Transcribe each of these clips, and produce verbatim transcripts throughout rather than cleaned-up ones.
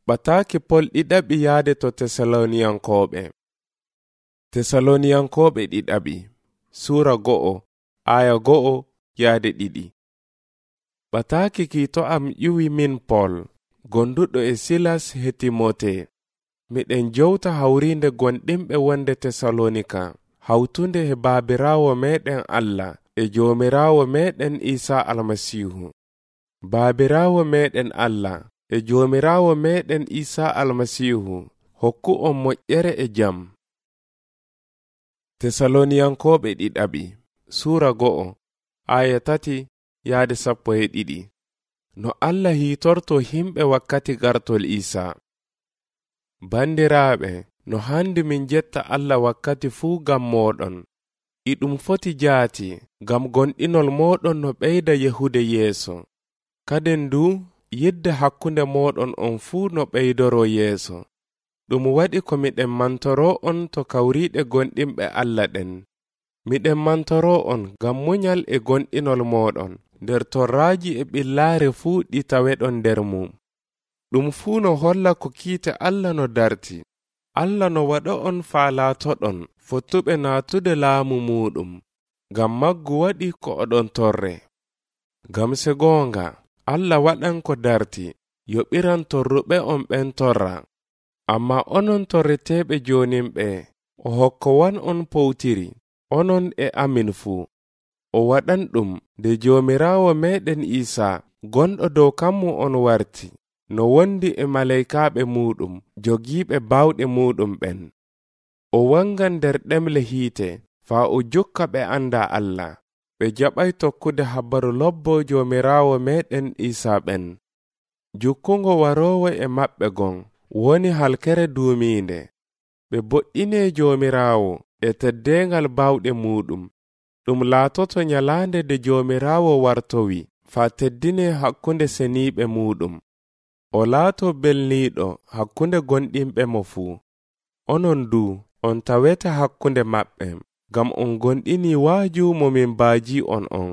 Ɓataaki Pol ɗiɗaɓi yaade to Tesaloniyankoɓe. Tesaloniyankoɓe ɗiɗaɓi Sura go'o aya go'o yaade ɗiɗi. Ɓataaki kiito am ƴiwi min Pol, gonduɗo e Silas he Timote. Miɗen jowta hawrinde gonɗinɓe wonde Tesalonika, hawtunde he Baabiraawo meɗen Allah e Joomiraawo meɗen Isa Almasihu. Baabiraawo meɗen Allah e Joomiraawo meɗen Isa Almasihu hokku on moƴƴere e jam. Tesaloniyankoɓe ɗiɗaɓi Sura go'o aya tati yaade sappo e ɗiɗi. No Allah hitorto himɓe wakkati gartol Isa. Bandiraaɓe, no handi min jetta Allah wakkati fuu gam moɗon. Iɗum foti jaati gam gonɗinol moɗon no ɓeyda yehude yeeso. Kaden du yidde hakkunde moɗon on fuu no ɓeydoro yeeso. Ɗum waɗi ko miɗen mantoro on to kawriɗe gonɗinɓe Allah ɗen. Miɗen mantoro on gam munyal e gonɗinol moɗon nder torraaji e ɓillaare fuu ɗi taweɗon nder mum. Ɗum fuu no holla ko kiite Allah no darti. Allah no waɗa on faalatoɗon fottuɓe naatude laamu muɗum. Gam maggu waɗi ko oɗon torre. Gam se goonga, Allah waɗan ko darti, yoɓiran torruɓe on ɓen torra. Amma onon torreteɓe joninɓe, o hokkowan on powtiri, onon e amin fuu. O waɗan ɗum de Joomiraawo meɗen Isa, gonɗo dow kammu on warti, no wondi e malaikaɓe muɗum, jogiiɓe bawɗe muɗum ɓen. O wangan nder ɗemle hiite, faa o jokka ɓe anda Allah. Ɓe jaɓay tokkude habaru lobbo Joomiraawo meɗen Isa ɓen. Jukkungo warowo e maɓɓe gon woni halkere duuminde. Ɓe boɗɗine Joomiraawo e teddengal bawɗe muɗum. Ɗum laatoto nyalande de Joomiraawo wartowi, faa teddine hakkunde seniiɓe muɗum. O laato belniiɗo hakkunde gonɗinɓe mo fuu. Onon du on tawete hakkunde maɓɓe, gam on gonɗini waaju mo min baaji on on.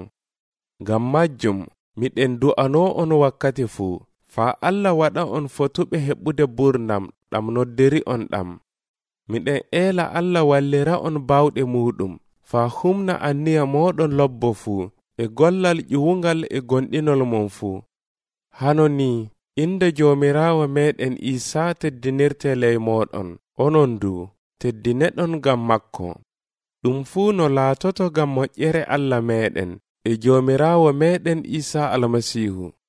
Gam majjum miɗen du'ano on wakkati fuu, faa Allah waɗa on fotuɓe heɓude burnam ɗam noddiri on ɗam. Miɗen eela Allah wallira on bawɗe muɗum, faa humna anniya moɗon lobbo fuu, e gollal ƴiwungal e gonɗinol mon fuu. Hano ni inde Joomiraawo meɗen Isa teddinirte ley moɗon, onon du teddineɗon gam makko. Ɗum fuu no laatoto gam moƴƴere Allah meɗen e Joomiraawo meɗen Isa Almasihu.